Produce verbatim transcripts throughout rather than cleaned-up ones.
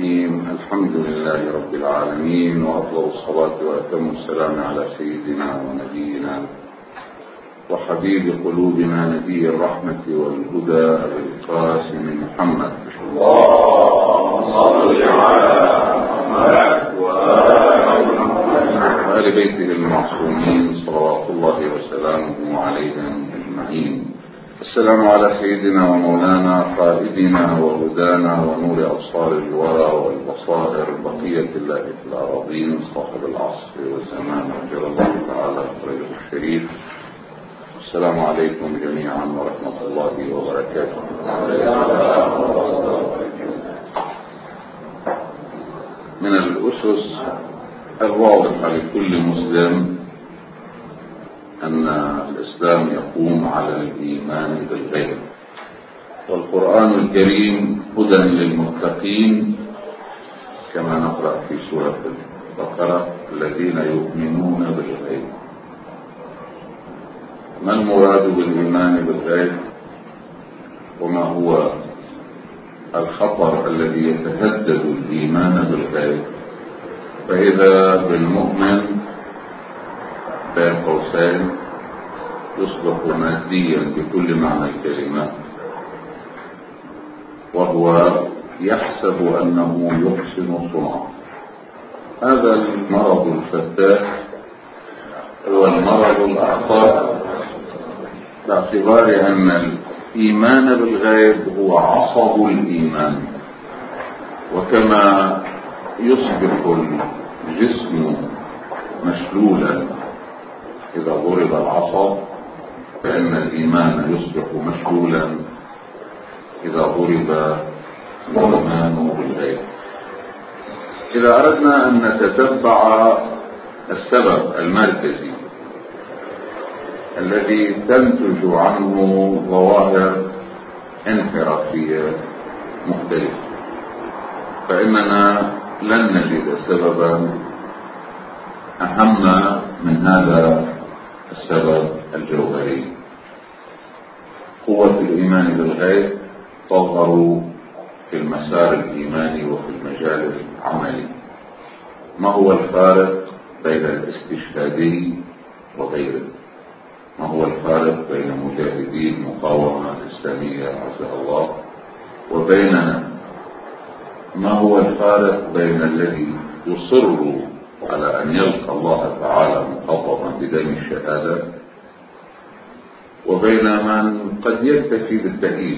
الرحيم. الحمد لله رب العالمين، وأفضل الصلاة وأتم السلام على سيدنا ونبينا وحبيب قلوبنا نبي الرحمة والهدى أبي القاسم محمد اللهم صل على محمد وآل بيته المعصومين صلوات الله وسلامه عليهم أجمعين. السلام على سيدنا ومولانا قائدنا وهدانا ونور أبصار الورى والبصائر بقية الله في الأراضين صاحب العصر والزمان أجر الله تعالى خيره الشريف. السلام عليكم جميعا ورحمة الله وبركاته. من الأسس الواضحة لكل مسلم أن الإسلام يقوم على الإيمان بالغيب، والقرآن الكريم هدى للمتقين كما نقرأ في سورة البقرة الذين يؤمنون بالغيب. ما المراد بالإيمان بالغيب؟ وما هو الخطر الذي يتهدد الإيمان بالغيب؟ فإذا بالمؤمن بين قوسين يصبح ماديا بكل معنى الكلمة، وهو يحسب أنه يحسن صنعا. هذا المرض الفتاك هو المرض الأخطر، باعتبار أن الإيمان بالغيب هو عصب الإيمان، وكما يصبح الجسم مشلولا إذا ضرب العصب، فإن الإيمان يصبح مشلولا إذا ضرب الإيمان بالغيب. إذا أردنا أن نتتبع السبب المركزي الذي تنتج عنه ظواهر انحرافية مختلفة، فإننا لن نجد سببا أهم من هذا السبب الجوهري. قوة الإيمان بالغيب تظهر في المسار الإيماني وفي المجال العملي. ما هو الفارق بين الاستشهادي وغيره؟ ما هو الفارق بين مجاهدي المقاومة الإسلامية عز الله وبيننا؟ ما هو الفارق بين الذي يصر على أن يلقى الله تعالى مخضبا بدم الشهادة وبين من قد يكتفي بالتأييد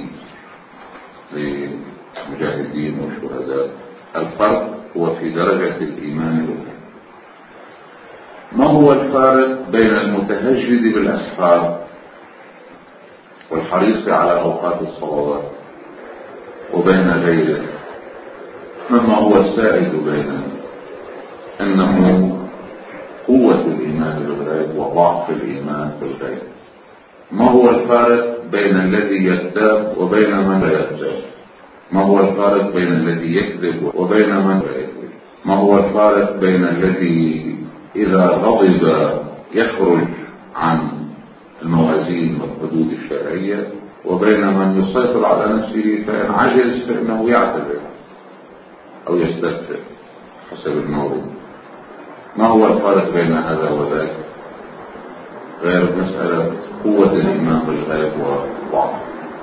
للمجاهدين والشهداء؟ الفرق هو في درجة الإيمان بالله. ما هو الفارق بين المتهجد بالأسحار والحريص على أوقات الصلوات وبين غيره؟ مما هو السائد بيننا أنه قوة الإيمان بالغيب وضعف الإيمان بالغيب. ما هو الفارق بين الذي يكذب وبين من لا يكذب؟ ما هو الفارق بين الذي يكذب وبين من لا يكذب؟ ما هو الفارق بين الذي إذا غضب يخرج عن الموازين والحدود الشرعية وبين من يسيطر على نفسه فإن عجز فإنه يعتذر أو يستغفر حسب المورد؟ ما هو الفارق بين هذا وذاك غير مسألة قوة الإيمان بالغيب وضعفه؟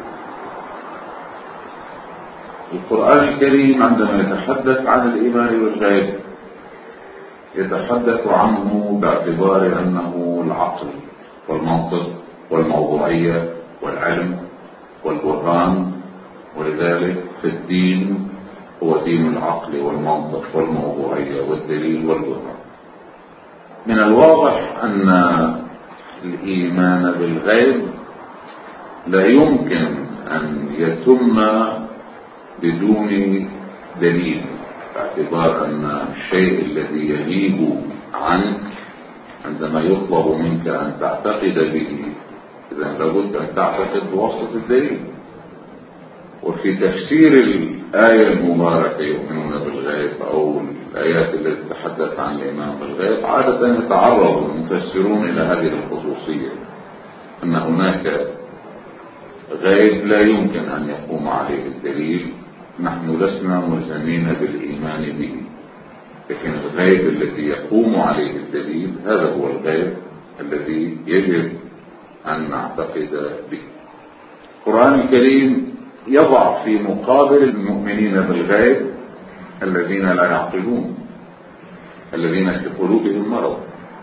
القرآن الكريم عندما يتحدث عن الإيمان بالغيب يتحدث عنه باعتبار أنه العقل والمنطق والموضوعية والعلم والبرهان، ولذلك في الدين هو دين العقل والمنطق والموضوعية والدليل والبرهان. من الواضح أن الإيمان بالغيب لا يمكن أن يتم بدون دليل، باعتبار أن الشيء الذي يغيب عنك عندما يطلب منك أن تعتقد به إذا لابد أن تعتقد بواسطة الدليل. وفي تفسير الآية المباركة يؤمنون بالغيب أو الآيات التي تتحدث عن الإيمان بالغيب عادة يتعرض المفسرون إلى هذه الخصوصية، أن هناك غيب لا يمكن أن يقوم عليه الدليل نحن لسنا ملزمين بالإيمان به، لكن الغيب الذي يقوم عليه الدليل هذا هو الغيب الذي يجب أن نعتقد به. القرآن الكريم يضع في مقابل المؤمنين بالغيب الذين لا يعقلون، الذين في قلوبهم مرض،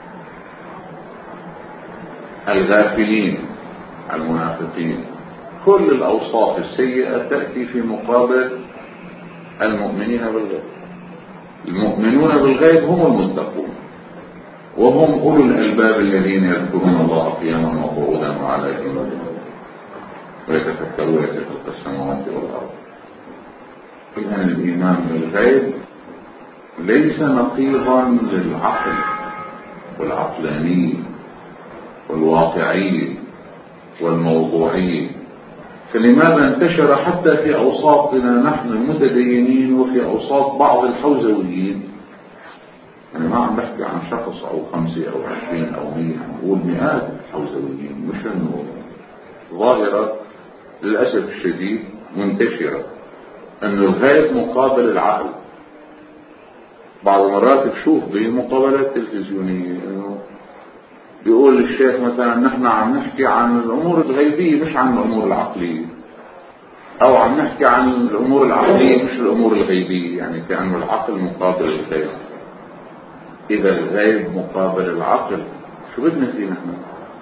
الغافلين، المنافقين. كل الأوصاف السيئة تأتي في مقابل المؤمنين بالغيب. المؤمنون بالغيب هم المتقون، وهم أولو الألباب الذين يذكرون الله قياما وقعودا وعلى جنوبهم ويتفكرون في خلق السماوات والأرض. إذن الإيمان بالغيب ليس نقيضا للعقل والعقلاني والواقعي والموضوعي. فلماذا انتشر حتى في أوساطنا نحن المتدينين وفي أوساط بعض الحوزويين؟ أنا ما عم بحكي عن شخص أو خمسة أو عشرين أو مية، عم بقول مئات الحوزويين، مش أنه ظاهرة للأسف الشديد منتشرة أنه الغيب مقابل العقل. بعض المرات بشوف بمقابلات تلفزيونية أنه بيقول الشيخ مثلا نحن عم نحكي عن الأمور الغيبية مش عن الأمور العقلية، أو عم نحكي عن الأمور العقلية مش الأمور الغيبية، يعني كأنه العقل مقابل الغيب. إذا الغيب مقابل العقل شو بدنا فيه نحن؟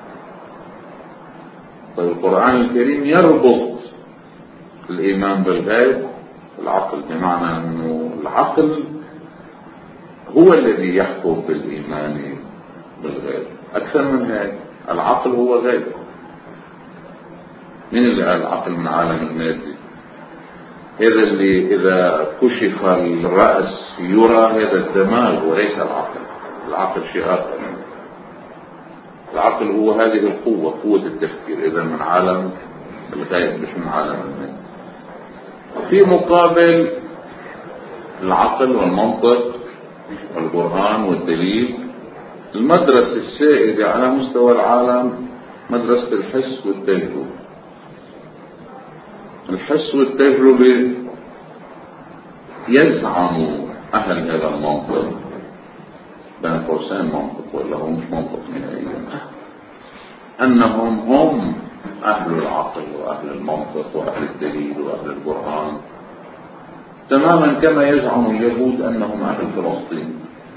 طيب القرآن الكريم يربط الإيمان بالغيب العقل، بمعنى أنه العقل هو الذي يحكم بالإيمان بالغيب. أكثر من هيك، العقل هو غيب. من اللي قال العقل من عالم المادي؟ هذا اللي إذا كشف الرأس يرى، هذا الدماغ وليس العقل. العقل شيء آخر. العقل هو هذه القوة، قوة التفكير، إذا من عالم الغيب مش من عالم المادي. في مقابل العقل والمنطق والبرهان والدليل المدرسة السائدة على مستوى العالم مدرسة الحس والتجربة. الحس والتجربة يزعم أهل هذا المنطق، بين قوسين منطق ولا هو مش منطق نهائيا، أنهم هم أهل العقل وأهل المنطق وأهل الدليل وأهل البرهان، تماما كما يزعم اليهود أنهم أهل فلسطين،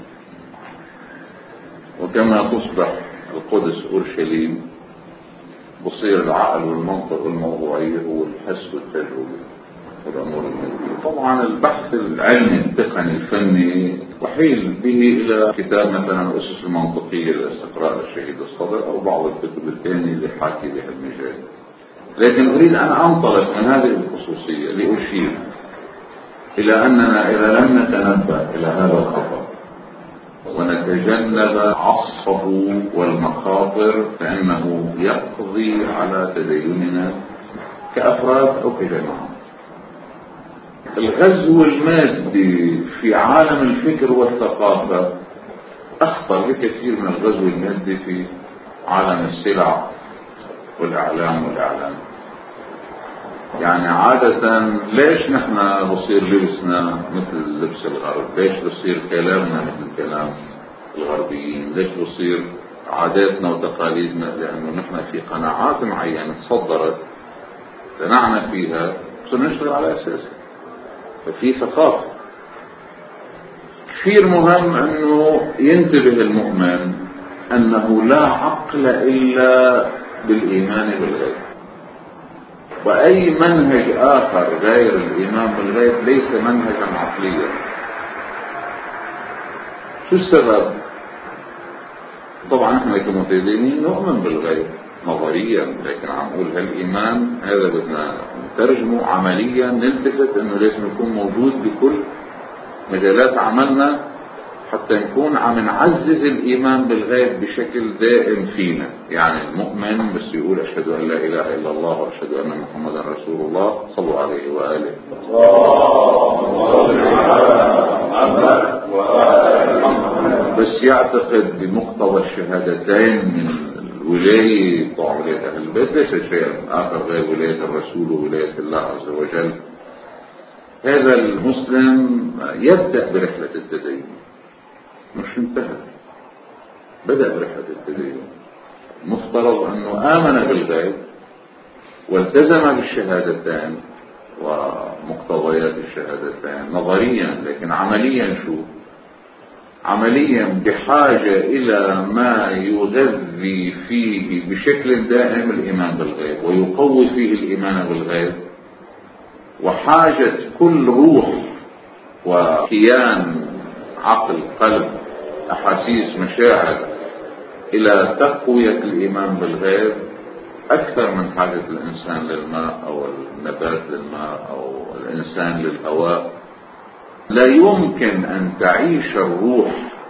وكما تصبح القدس أورشليم بصير العقل والمنطق والموضوعية هو الحس والتجربة والأمور المادية. طبعا البحث العلمي التقني الفني وحيل به إلى كتاب مثلا الأسس المنطقية لاستقراء الشهيد الصدر أو بعض الكتب الثانية اللي حاكي بها المجال. لكن أريد أن أنطلق من هذه الخصوصية لأشير إلى أننا إذا لم نتنبه إلى هذا الخطر ونتجنب عصفه والمخاطر فإنه يقضي على تديننا كأفراد أو كجماعة. الغزو المادي في عالم الفكر والثقافة أخطر بكثير من الغزو المادي في عالم السلع والإعلام والإعلام. يعني عادة ليش نحن بصير لبسنا مثل لبس الغرب؟ ليش بصير كلامنا مثل كلام الغربيين؟ ليش بصير عاداتنا وتقاليدنا؟ لأنه نحن في قناعات معينة تصدرت تنعنا فيها صرنا نشتغل على أساسها. ففي ثقافة. كثير مهم أنه ينتبه المؤمن أنه لا عقل إلا بالإيمان بالغيب، وأي منهج آخر غير الإيمان بالغيب ليس منهجا عقليا. شو السبب؟ طبعا احنا كمتدينين نؤمن بالغيب نظريا، لكن عم نقول هالإيمان هذا بدنا نترجمه عمليا، نلتفت انه لازم يكون موجود بكل مجالات عملنا حتى نكون عم نعزز الإيمان بالغيب بشكل دائم فينا. يعني المؤمن بس يقول أشهد أن لا إله إلا الله وأشهد أن محمدا رسول الله صلوا عليه وآله بس يعتقد بمقتضى الشهادتين من الولاية طاعة ولاية أهل البيت ليس شيء آخر غير ولاية الرسول وولاية الله عز وجل. هذا المسلم يبدأ برحلة التدين، مش انتهى، بدأ برحلة التدين. مفترض أنه آمن بالغيب والتزم بالشهادتين ومقتضيات الشهادتين نظريا، لكن عمليا شو؟ عمليا بحاجة إلى ما يغذي فيه بشكل دائم الإيمان بالغيب ويقوي فيه الإيمان بالغيب، وحاجة كل روح وكيان عقل قلب أحاسيس مشاعر إلى تقوية الإيمان بالغيب أكثر من حاجة الإنسان للماء أو النبات للماء أو الإنسان للهواء. لا يمكن أن تعيش الروح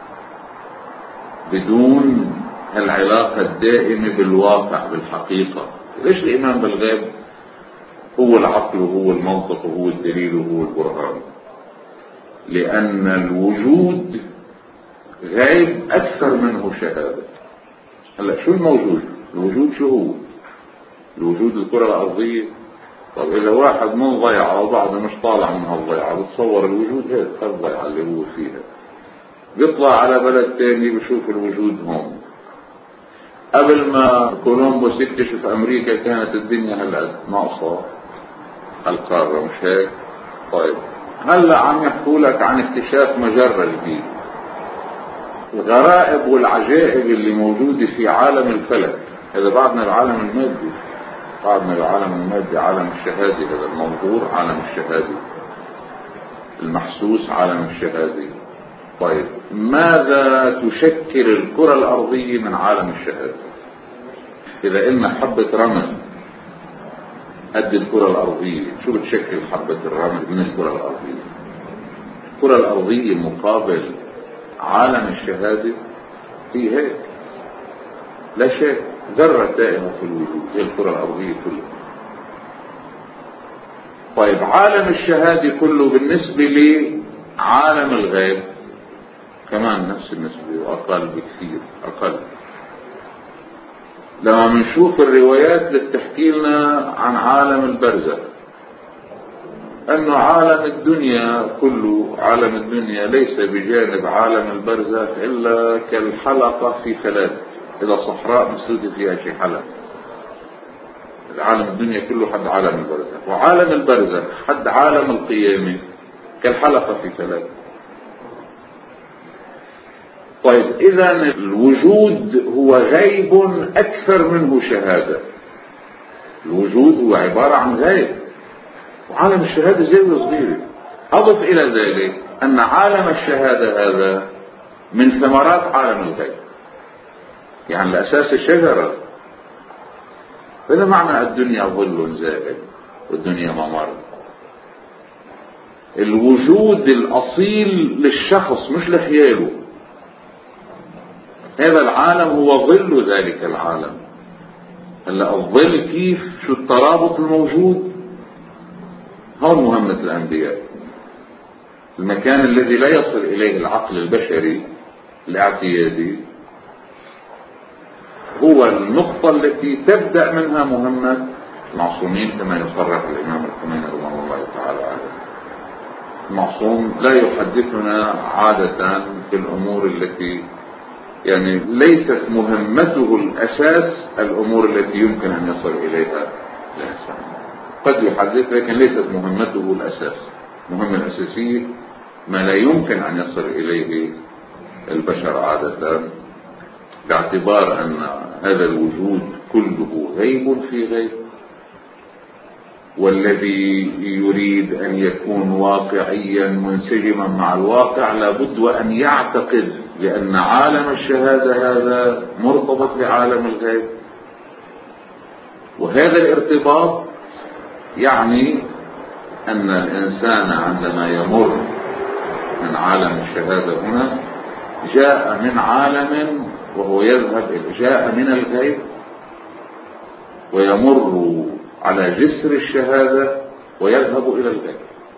بدون العلاقة الدائمة بالواقع بالحقيقة. ليش الإيمان بالغيب هو العقل وهو المنطق وهو الدليل وهو البرهان؟ لأن الوجود غيب أكثر منه شهادة. هلا شو الموجود؟ الوجود شو هو؟ الوجود الكرة الأرضية. طب إذا واحد من ضيعة وبعده مش طالع من هالضيعة بتصور الوجود هيك هالضيعة اللي هو فيها، بيطلع على بلد تاني بشوف الوجود هون. قبل ما كولومبوس يكتشف أمريكا كانت الدنيا هالقد ناقصة القارة، مش هيك؟ طيب هلا عم يحكوا لك عن اكتشاف مجرة جديدة. الغرائب والعجائب اللي موجودة في عالم الفلك، هذا بعدنا العالم المادي، بعدنا العالم المادي، عالم الشهادي، هذا المنظور عالم الشهادي، المحسوس عالم الشهادي. طيب ماذا تشكل الكرة الأرضية من عالم الشهادة؟ إذا قلنا حبة رمل قد الكرة الأرضية، شو بتشكل حبة الرمل من الكرة الأرضية؟ الكرة الأرضية مقابل عالم الشهادة هي هيك لا شيء، ذرة دائمة في الوجود هي الكرة الأرضية كلها. طيب عالم الشهادة كله بالنسبة لعالم الغيب كمان نفس النسبة وأقل بكثير، أقل. لما منشوف الروايات اللي بتحكي لنا عن عالم البرزخ، أنه عالم الدنيا كله، عالم الدنيا ليس بجانب عالم البرزخ إلا كالحلقة في فلاة، إذا صحراء مسدودة فيها شيء حلقة. العالم الدنيا كله حد عالم البرزخ، وعالم البرزخ حد عالم القيامة كالحلقة في فلاة. طيب إذا الوجود هو غيب أكثر منه شهادة. الوجود هو عبارة عن غيب، وعالم الشهادة زاوية صغيرة. أضف إلى ذلك أن عالم الشهادة هذا من ثمرات عالم الغيب، يعني الأساس الشجرة. فإذا معنى الدنيا ظل زائل والدنيا ممر. الوجود الأصيل للشخص مش لخياله. هذا العالم هو ظل ذلك العالم. هلا الظل كيف؟ شو الترابط الموجود؟ هون مهمة الأنبياء. المكان الذي لا يصل إليه العقل البشري الاعتيادي هو النقطة التي تبدأ منها مهمة المعصومين، كما يصرح الإمام الخميني رحمه الله تعالى عليه. المعصوم لا يحدثنا عادة في الأمور التي يعني ليست مهمته الأساس الأمور التي يمكن أن يصل إليها الإنسان. قد يحدث لكن ليست مهمته الأساس. المهمة الأساسية ما لا يمكن أن يصل إليه البشر عادة، باعتبار أن هذا الوجود كله غيب في غيب، والذي يريد أن يكون واقعيا منسجما مع الواقع لابد وأن يعتقد بأن عالم الشهادة هذا مرتبط بعالم الغيب. وهذا الارتباط يعني أن الإنسان عندما يمر من عالم الشهادة هنا جاء من عالم وهو يذهب جاء من الغيب ويمر على جسر الشهادة ويذهب إلى الغيب.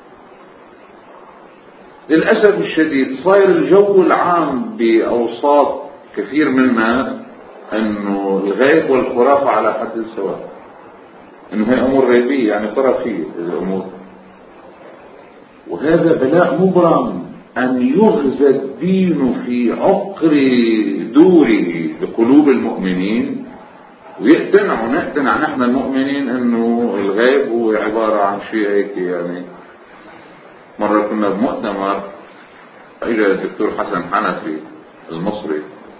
للأسف الشديد صاير الجو العام بأوساط كثير منا أنه الغيب والخرافة على حد سواء، أنه هي أمور غيبية يعني طرفية الأمور. وهذا بلاء مبرم أن يغزى الدين في عقر دوره بقلوب المؤمنين، ويقتنعوا نقتنع نحن المؤمنين أنه الغيب هو عبارة عن شيء هيك. يعني مرة كنا بمؤتمر، اجى الدكتور حسن حنفي المصري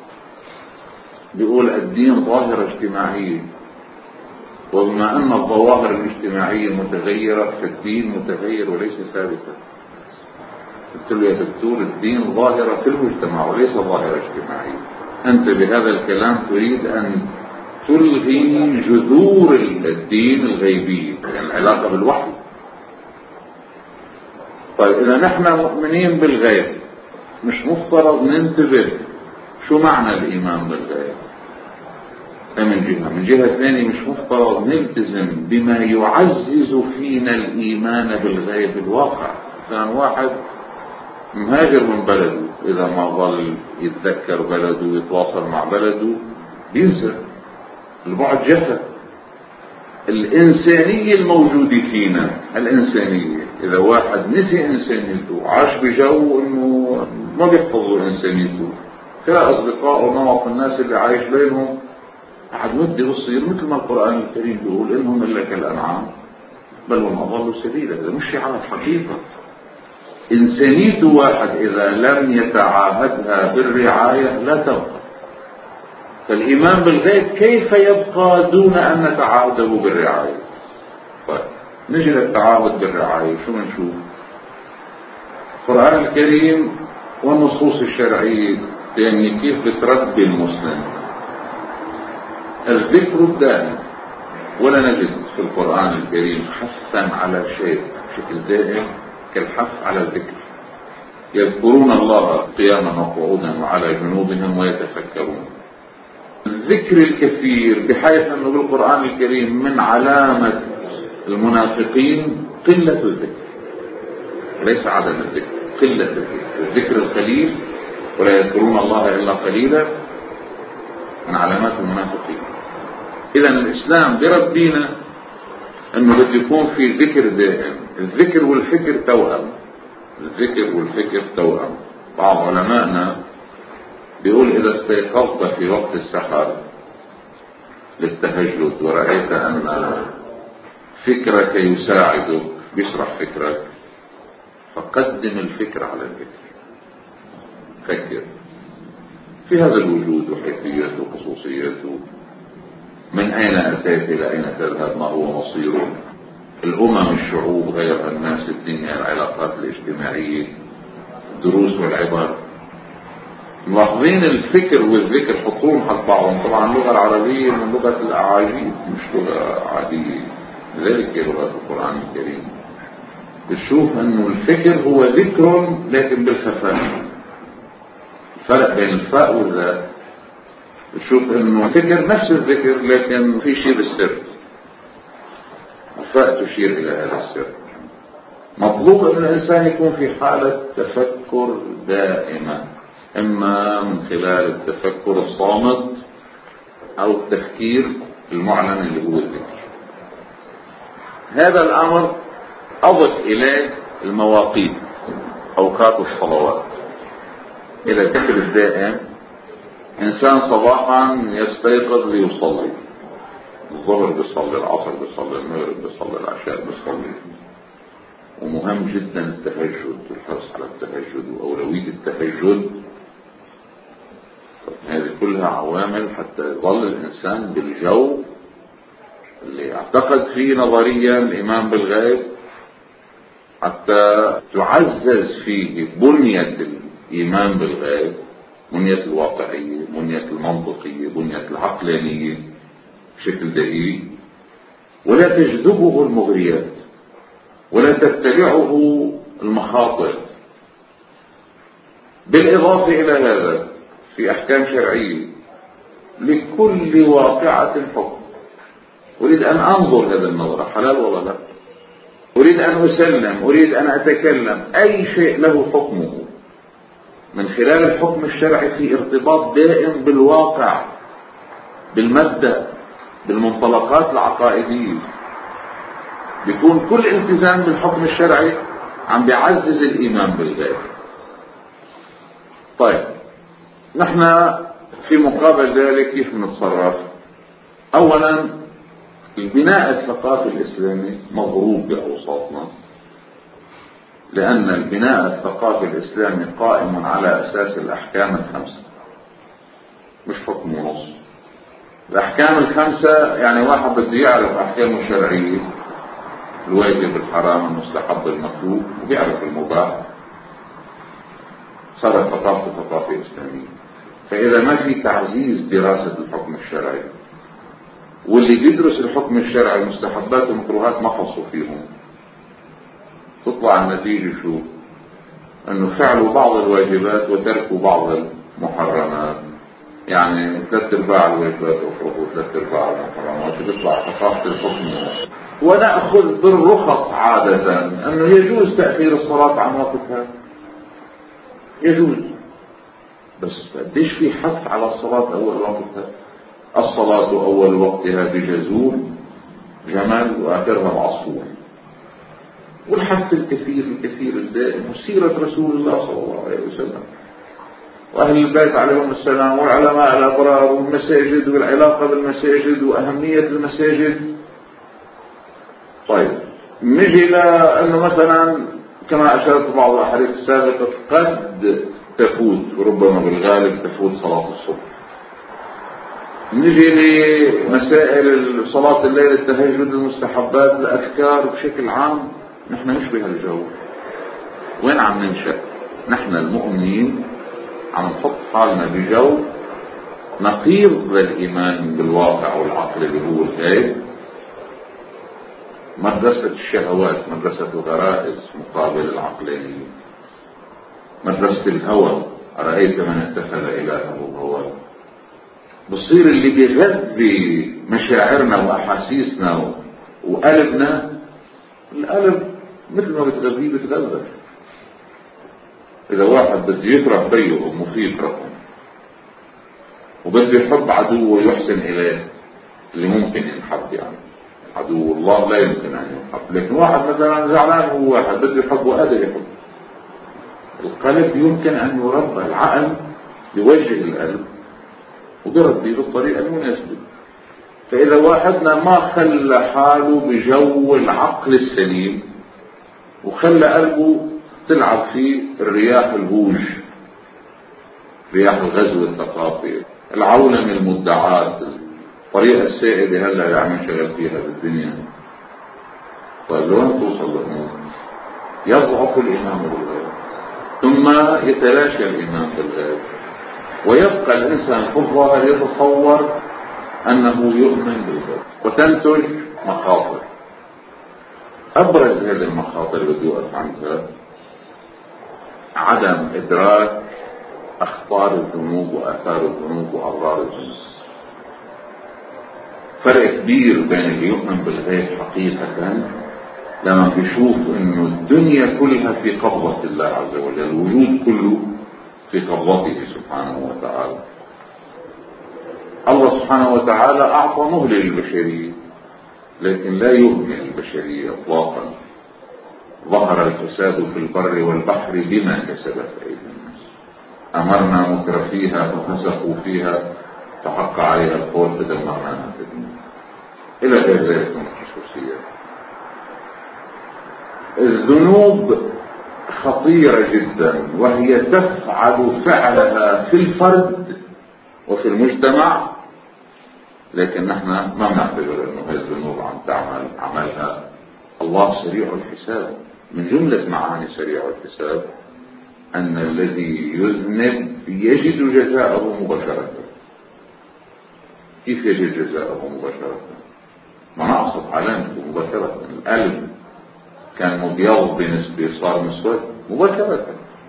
بيقول الدين ظاهرة اجتماعية، وبما أن الظواهر الاجتماعية متغيرة فالدين متغير وليس ثابتا. قلت له يا دكتور الدين ظاهرة في المجتمع وليس ظاهرة اجتماعية. أنت بهذا الكلام تريد أن تلغي جذور الدين الغيبية، يعني العلاقة بالوحي. طيب إذا نحن مؤمنين بالغيب مش مفترض ننتبه شو معنى الإيمان بالغيب؟ من جهة من جهة ثانية مش مفترض نلتزم بما يعزز فينا الإيمان بالغيب الواقع. كان واحد مهاجر من بلده، إذا ما ظل يتذكر بلده ويتواصل مع بلده بينسى، البعد جفا. الإنسانية الموجودة فينا، الإنسانية، إذا واحد نسي إنسانيته عاش بجو إنه ما بيحفظوا إنسانيته، كأصدقاء ونوع الناس اللي عايش بينهم أحد مدي بصير مثل ما القرآن الكريم بيقول إنهم إلا كالأنعام بل هم أضلوا سبيلا. هذا مش شعار، حقيقة. إنسانية واحد إذا لم يتعاهدها بالرعاية لا تبقى. فالإيمان بالغيب كيف يبقى دون أن نتعاهده بالرعاية؟ طيب نجي للتعاهد بالرعاية، شو منشوف؟ القرآن الكريم والنصوص الشرعية يعني كيف بتربي المسلم. الذكر الدائم، ولا نجد في القرآن الكريم حثا على شيء بشكل دائم كالحث على الذكر. يذكرون الله قياما وقعودا وعلى جنوبهم ويتفكرون. الذكر الكثير بحيث أنه بالقرآن الكريم من علامة المنافقين قلة الذكر، ليس عدم الذكر، قلة الذكر. الذكر القليل ولا يذكرون الله إلا قليلا من علامات المنافقين. إذا الإسلام بربينا أنه بده يكون في ذكر دائم. الذكر والفكر توأم، الذكر والفكر توأم. بعض علمائنا بيقول إذا استيقظت في وقت السحر للتهجد ورأيت أن فكرك يساعدك بيسرح فكرك، فقدم الفكر على الذكر. فكر في هذا الوجود وحيثيته وخصوصيته، من أين أتيت إلى أين تذهب، ما هو مصيره، الأمم، الشعوب، غير الناس، الدنيا، العلاقات الاجتماعية، الدروس والعبر. ملاحظين الفكر والذكر حطوهم حق بعضهم. طبعا اللغة العربية من لغة الأعاجيب مش لغة عادية، لذلك لغة القرآن الكريم بتشوف أنه الفكر هو ذكر لكن بالخفاء. الفرق بين الفاء والذات بتشوف أنه فكر نفس الذكر لكن في شيء بالسر، الفاء تشير إلى هذا السر. مطلوب أن الإنسان يكون في حالة تفكر دائمة، إما من خلال التفكر الصامت أو التفكير المعلن اللي هو الذكر. هذا الأمر أضف إليه المواقيت، أوقات الصلوات، إلى الذكر الدائم. إنسان صباحا يستيقظ ليصلي، الظهر بيصلي، العصر بيصلي، المغرب بيصلي، العشاء بيصلي. ومهم جدا التهجد والحرص على التهجد وأولوية التهجد. هذه كلها عوامل حتى يظل الإنسان بالجو اللي اعتقد فيه نظريا الإيمان بالغيب، حتى تعزز فيه بنية الإيمان بالغيب، بنية الواقعية، بنية المنطقية، بنية العقلانية بشكل دقيق، ولا تجذبه المغريات ولا تتبعه المخاطر. بالإضافة إلى هذا في أحكام شرعية لكل واقعة حكم. أريد أن أنظر هذا النظرة حلال ولا لا، أريد أن أسلم، أريد أن أتكلم، أي شيء له حكمه. من خلال الحكم الشرعي في ارتباط دائم بالواقع، بالمبدأ، بالمنطلقات العقائدية. بيكون كل التزام بالحكم الشرعي عم بيعزز الإيمان بالغيب. طيب نحن في مقابل ذلك كيف نتصرف؟ أولا البناء الثقافي الإسلامي مضروب بأوساطنا، لأن البناء الثقافي الإسلامي قائم على أساس الأحكام الخمسة، مش حكم ونص. الأحكام الخمسة يعني واحد بده يعرف أحكامه الشرعية، الواجب الحرام المستحب المكروه، وبيعرف المباح، صارت ثقافة ثقافة إسلامية. فإذا ما في تعزيز دراسة الحكم الشرعي، واللي بيدرس الحكم الشرعي المستحبات والمكروهات ما خصوا فيهم، تطلع النتيجة شو؟ انه فعلوا بعض الواجبات وتركوا بعض المحرمات. يعني ثلاث ارباع الواجبات وفرضوا ثلاث ارباع المحرمات، بيطلع ثقافة الحكم. ونأخذ بالرخص عادة انه يجوز تأخير الصلاة عن وقتها، يجوز، بس قديش في حث على الصلاة اول وقتها؟ الصلاة اول وقتها بجزور جمل واخرها بعصفور. والحث الكثير الكثير الدائم وسيرة رسول الله صلى الله عليه وسلم وأهل البيت عليهم السلام والعلماء الأبرار والمساجد والعلاقة بالمساجد وأهمية المساجد. طيب نجي لأنه مثلا كما أشارت بعض الأحاديث السابقة قد تفوت، ربما بالغالب تفوت صلاة الصبح. نجي لمسائل صلاة الليل، التهجد، المستحبات، الأذكار بشكل عام. نحن مش بهالجو. وين عم ننشأ؟ نحن المؤمنين عم نحط حالنا بجو نقيض للإيمان بالواقع والعقل اللي هو الغيب. مدرسة الشهوات، مدرسة الغرائز مقابل العقلانية، مدرسة الهوى، أرأيت من اتخذ إلهه هواه. بصير اللي بيغذي مشاعرنا وأحاسيسنا وقلبنا، القلب مثل ما بتغذيه بتغذى. إذا واحد بده يكره بيه ومفيد يكرهه، وبده يحب عدوه ويحسن إليه، اللي ممكن ينحب، يعني عدو الله لا يمكن أن ينحب. لكن واحد مثلا زعلان هو واحد بده يحب وقادر يحب، القلب يمكن أن يربى، العقل يوجه القلب ويربيه بالطريقة المناسبة. فإذا واحدنا ما خلى حاله بجو العقل السليم وخلى قلبه تلعب فيه الرياح الهوج، رياح الغزو الثقافي، العولمة المدعاة، الطريقة السائدة هلا اللي عم نشغل فيها بالدنيا، طيب لوين توصل لهون؟ يضعف الإيمان بالغيب، ثم يتلاشى الإيمان بالغيب، ويبقى الإنسان في الظاهر يتصور أنه يؤمن بالغيب، وتنتج مخاطر. أبرز هذه المخاطر اللي بدي أوقف عندها عدم إدراك أخطار الذنوب وآثار الذنوب وأضرار الذنوب. فرق كبير بين اللي يؤمن بالغيب حقيقة لما بيشوف إنه الدنيا كلها في قبضة الله عز وجل، الوجود كله في قبضته سبحانه وتعالى. الله سبحانه وتعالى أعطى مهلة للبشرية، لكن لا يهمل البشرية إطلاقا. ظهر الفساد في البر والبحر بما كسبت أيدي الناس، أمرنا مترفيها ففسقوا فيها فحق عليها القول فدمرناها تدميرا، إلى غير ذلك من الخصوصيات. الذنوب خطيرة جدا، وهي تفعل فعلها في الفرد وفي المجتمع، لكن نحن ما نعتبر أنه هذه الذنوب عم تعمل عملها. الله سريع الحساب. من جملة معاني سريع الحساب أن الذي يذنب يجد جزاءه مباشرة. كيف يجد جزاءه مباشرة؟ ما نقصد علامته مباشرة. القلب كان مبيض بنسبة صار مسود مباشرة.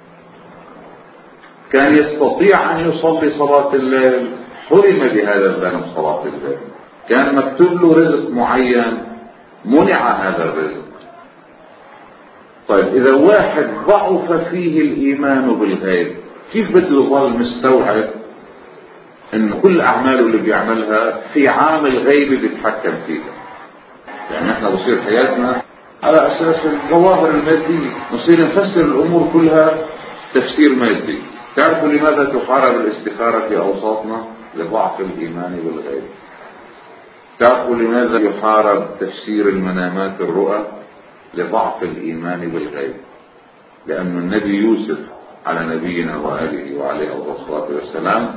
كان يستطيع أن يصلي صلاة الليل، حرم بهذا الذنب صلاة الليل. كان مكتوب له رزق معين، منع هذا الرزق. طيب إذا واحد ضعف فيه الإيمان بالغيب، كيف بده يظل مستوعب إن كل أعماله اللي بيعملها في عامل غيبي بيتحكم فيها؟ يعني احنا بصير حياتنا على أساس الظواهر المادية، نصير نفسر الأمور كلها تفسير مادي. تعرفوا لماذا تحارب الاستخارة في أوساطنا؟ لضعف الإيمان بالغيب. تعرفوا لماذا يحارب تفسير المنامات الرؤى؟ لضعف الإيمان بالغيب. لأن النبي يوسف على نبينا وآله وعليه الصلاة والسلام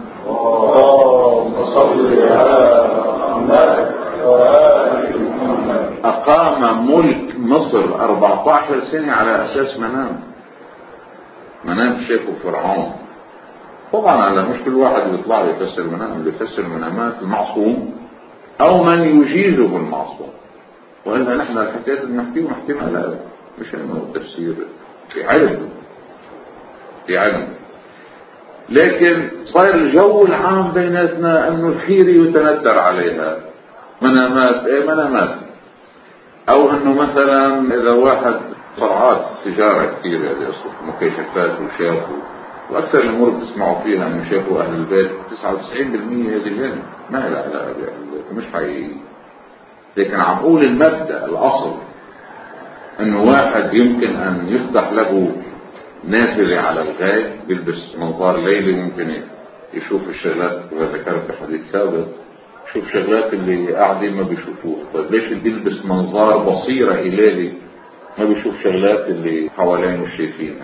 أقام ملك مصر أربعة عشر سنة على أساس منام منام شافه فرعون. طبعا على مش كل واحد بيطلع يفسر المنام، اللي يفسر المنامات المعصوم أو من يجيزه المعصوم. وإلا نحن الحكايات اللي نحكيه ونحكيها لا، مش إنه تفسير في علم في علم لكن صار الجو العام بيناتنا انه الخير يتندر عليها منامات. ايه منامات؟ او انه مثلا اذا واحد طلعات تجارة كثير هذه مكيشفات وشاف واكثر الامور بتسمعوا فيها انه شافوا اهل البيت تسعة وتسعين بالمئة هذه الجنة ما لها علاقة باهل البيت مش حقيقي. لكن عم اقول المبدأ الاصل انه واحد يمكن ان يفتح له نافذة على الغاية، بيلبس منظار ليلي ممكن يشوف الشغلات وذكرت بحديث سابق يشوف شغلات اللي قاعدين ما بيشوفوها. طيب ليش اللي بيلبس منظار بصيرة إلالي ما بيشوف شغلات اللي حوالين مش شايفينها؟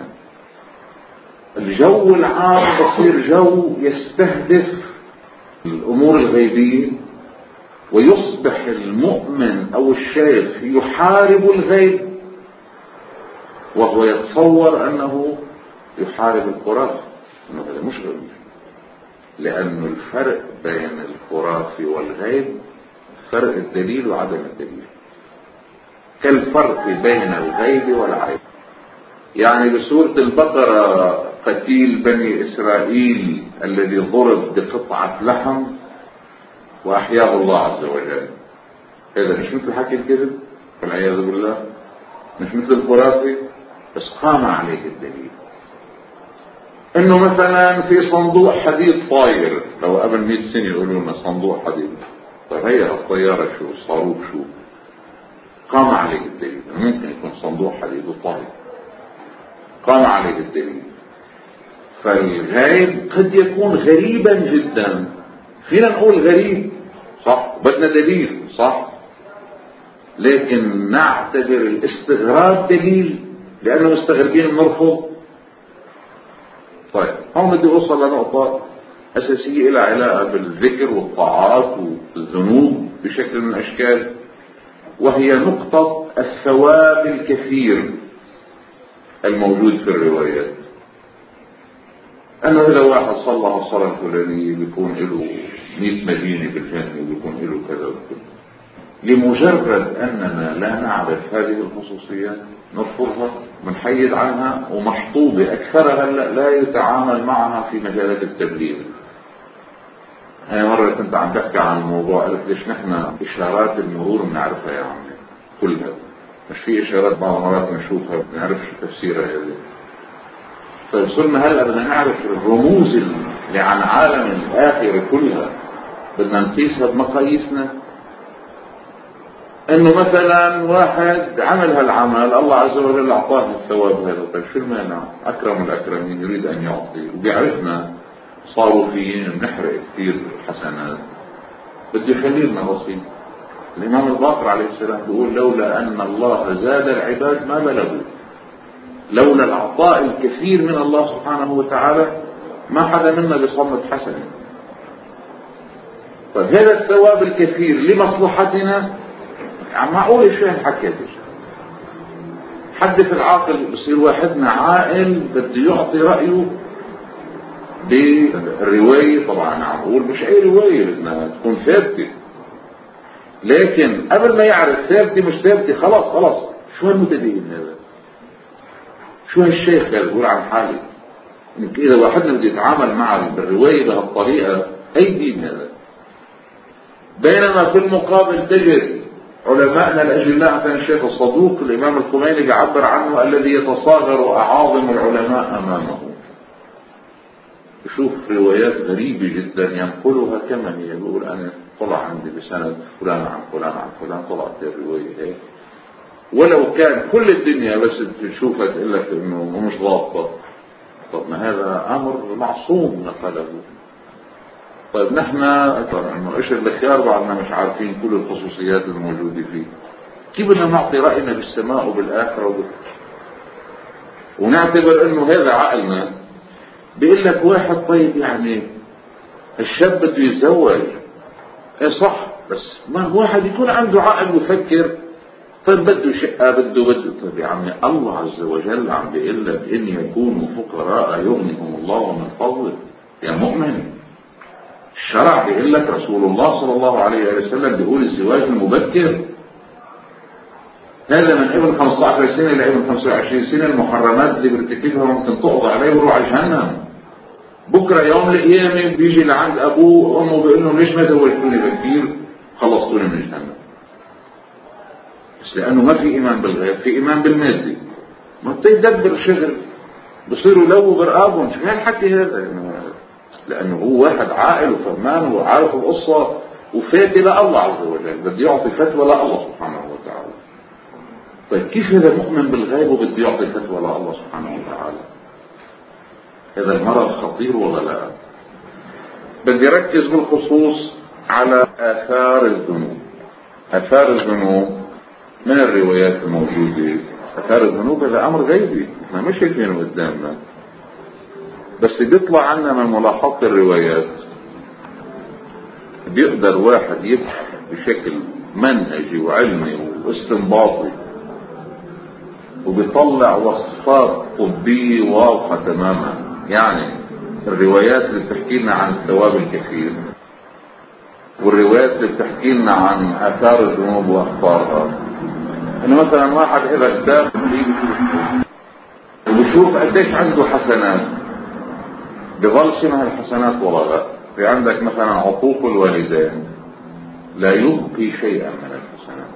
الجو العام بصير جو يستهدف الأمور الغيبية، ويصبح المؤمن أو الشيخ يحارب الغيب وهو يتصور أنه يحارب الخرافة. إنه هذا مش غيب، لأن الفرق بين الخرافة والغيب فرق الدليل وعدم الدليل، كالفرق بين الغيب والعيب. يعني بسورة البقرة قتيل بني إسرائيل الذي ضرب بقطعة لحم وأحياه الله عز وجل، هذا مش مثل حكي الكذب والعياذ بالله، مش مثل الخرافة، بس قام عليه الدليل. انه مثلا في صندوق حديد طاير، لو قبل مئة سنة يقولوا لنا صندوق حديد، طيب هي الطيارة شو الصاروخ شو؟ قام عليه الدليل ممكن يكون صندوق حديد وطاير، قام عليه الدليل. فالغيب قد يكون غريبا جدا، فينا نقول غريب صح، بدنا دليل صح، لكن نعتبر الاستغراب دليل لأنه مستغربين نرفض. طيب هون بدي أوصل لنقطة أساسية لها علاقة بالذكر والطاعات والذنوب بشكل من الأشكال، وهي نقطة الثواب الكثير الموجود في الروايات. أنه إذا واحد صلى الصلاة الفلانية بيكون له مئة مدينة بالجنة وبيكون له كذا وكذا. لمجرد أننا لا نعرف هذه الخصوصيات نرفضها منحيد عنها، ومشطوبة أكثرها لا يتعامل معها في مجالات التبليغ. أنا مرة كنت عم بحكي عن الموضوع، قلت ليش نحن إشارات المرور بنعرفها يا عمي كلها، مش في إشارات بعض مرات نشوفها بنعرف شو تفسيرها هذه. طيب صرنا هلأ بدنا نعرف الرموز اللي عن عالم الآخرة كلها بدنا نقيسها بمقاييسنا. انه مثلا واحد عمل هالعمل الله عز وجل اعطاه الثواب هذا، طيب شو المانع؟ اكرم الاكرمين يريد ان يعطي، وبيعرفنا صاروفيين بنحرق كثير حسنات، بده يخلي لنا رصيد. الامام الباقر عليه السلام بيقول لولا ان الله زاد العباد ما بلغوا، لولا العطاء الكثير من الله سبحانه وتعالى ما حدا منا بصمت حسنه. طيب هذا الثواب الكثير لمصلحتنا، معقول شو هالحكي؟ حدث العاقل بصير واحدنا عاقل بده يعطي رأيه بالرواية. طبعا عم بقول مش اي رواية بدنا تكون ثابتة، لكن قبل ما يعرف ثابتة مش ثابتة خلاص خلاص شو هالمتدين هذا؟ شو هالشيخ هذا بقول عن حالي؟ اذا واحدنا بده يتعامل مع بالرواية بهالطريقة اي دين هذا؟ بينما في المقابل تجد علماءنا الأجلاء، مثلا الشيخ الصدوق الإمام الخميني بيعبر عنه الذي يتصاغر أعاظم العلماء أمامه. يشوف روايات غريبة جدا ينقلها كما هي، بيقول أنا طلع عندي بسند فلان عن فلان عن فلان طلعت الرواية هيك، ولو كان كل الدنيا بس تشوفها تقول لك انه مش ضابطة. طب ما هذا امر معصوم نقله. طيب نحن انه ايش الخيار بعدنا مش عارفين كل الخصوصيات الموجودة فيه، كيف بدنا نعطي رأينا بالسماء وبالآخرة وبال... ونعتبر انه هذا عقلنا؟ بيقول لك واحد طيب يعني الشاب بده يتزوج، ايه صح، بس ما واحد يكون عنده عقل ويفكر. طيب بده شقة بده بده طيب يا عمي الله عز وجل عم بيقول لك ان يكونوا فقراء يغنيهم الله من فضله. يا مؤمن الشرع بيقول لك، رسول الله صلى الله عليه وسلم بيقول الزواج المبكر هذا من ابن خمسة عشر سنة إلى ابن خمسة وعشرين سنة، المحرمات اللي بيرتكبها ممكن تقضى عليه ويروح على جهنم. بكرة يوم القيامة بيجي لعند أبوه وأمه بيقول لهم ليش ما زوجتوني بكير؟ خلصتوني من جهنم. بس لأنه ما في إيمان بالغيب، في إيمان بالمادي. ما تدبر شغل بصيروا لو برقابهم. شو هالحكي هذا؟ لأنه هو واحد عاقل وفهمان وعارف القصة وفاتي لله عز وجل، بده يعطي فتوى لله سبحانه وتعالى. طيب كيف هذا مؤمن بالغيب وبده يعطي فتوى لله سبحانه وتعالى؟ هذا المرض خطير ولا لا؟ بدي ركز بالخصوص على آثار الذنوب. آثار الذنوب من الروايات الموجودة، آثار الذنوب هذا أمر غيبي احنا مش شايفينه قدامنا، بس بيطلع عنا من ملاحظة الروايات. بيقدر واحد يبحث بشكل منهجي وعلمي واستنباطي وبيطلع وصفات طبية واضحة تماما. يعني الروايات اللي بتحكي لنا عن الثواب الكثير والروايات اللي بتحكي لنا عن آثار الذنوب وأخطارها، إنه مثلا واحد إذا كتاب وبشوف قديش عنده حسنات بظل شنها الحسنات ولا لا. في عندك مثلا عقوق الوالدين لا يبقي شيئا من الحسنات.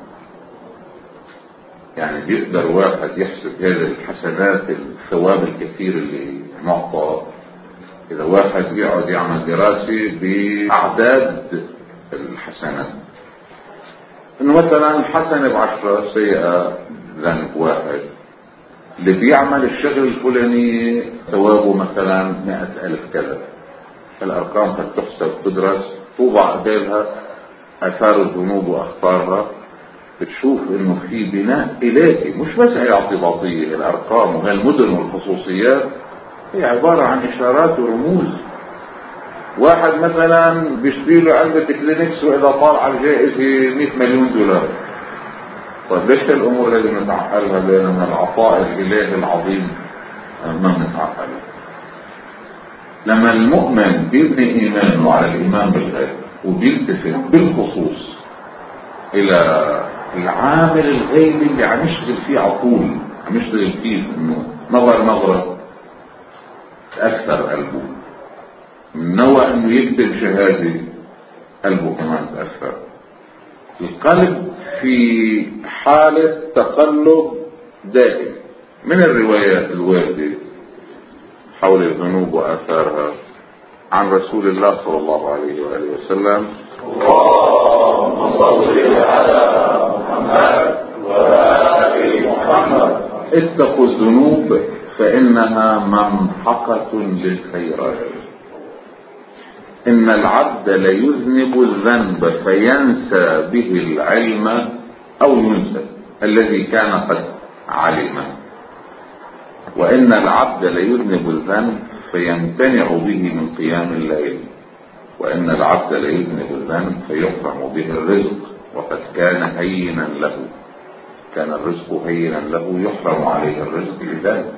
يعني بيقدر واحد يحسب هذه الحسنات الثواب الكثير اللي معطى. إذا واحد بيقعد يعمل دراسة بأعداد الحسنات، إنه مثلا حسنة بعشرة، سيئة ذنب واحد. اللي بيعمل الشغل الفلاني ثوابه مثلا مئة ألف كذا. الأرقام قد تحسب تدرس توضع قبالها آثار الذنوب وأخطارها، بتشوف إنه في بناء إلهي مش بس هي اعتباطية. الأرقام وهالمدن والخصوصيات هي عبارة عن إشارات ورموز. واحد مثلا بيشتري له علبة كلينكس وإذا طار على الجائزة مئة مليون دولار. طيب ليش الأمور لازم نتعقلها؟ لأن العطاء الإلهي العظيم ما نتعقلها. لما المؤمن بيبني إيمانه على الإيمان بالغيب وبيلتفت بالخصوص إلى العامل الغيبي اللي عم يشتغل فيه عقول، عم يشتغل فيه إنه نظر نظرة تأثر قلبه، نوى إنه يكتب شهادة قلبه كمان تأثر. القلب في حالة تقلب دائم. من الروايات الواردة حول الذنوب وآثارها عن رسول الله صلى الله عليه وآله وسلم: اللهم صل على محمد وآل محمد. اتقوا الذنوب فإنها ممحقة للخيرات. إن العبد ليذنب الذنب فينسى به العلم أو ينسى الذي كان قد علمه، وإن العبد ليذنب الذنب فيمتنع به من قيام الليل، وإن العبد ليذنب الذنب فيحرم به الرزق وقد كان هينا له. كان الرزق هينا له يحرم عليه الرزق لذنب.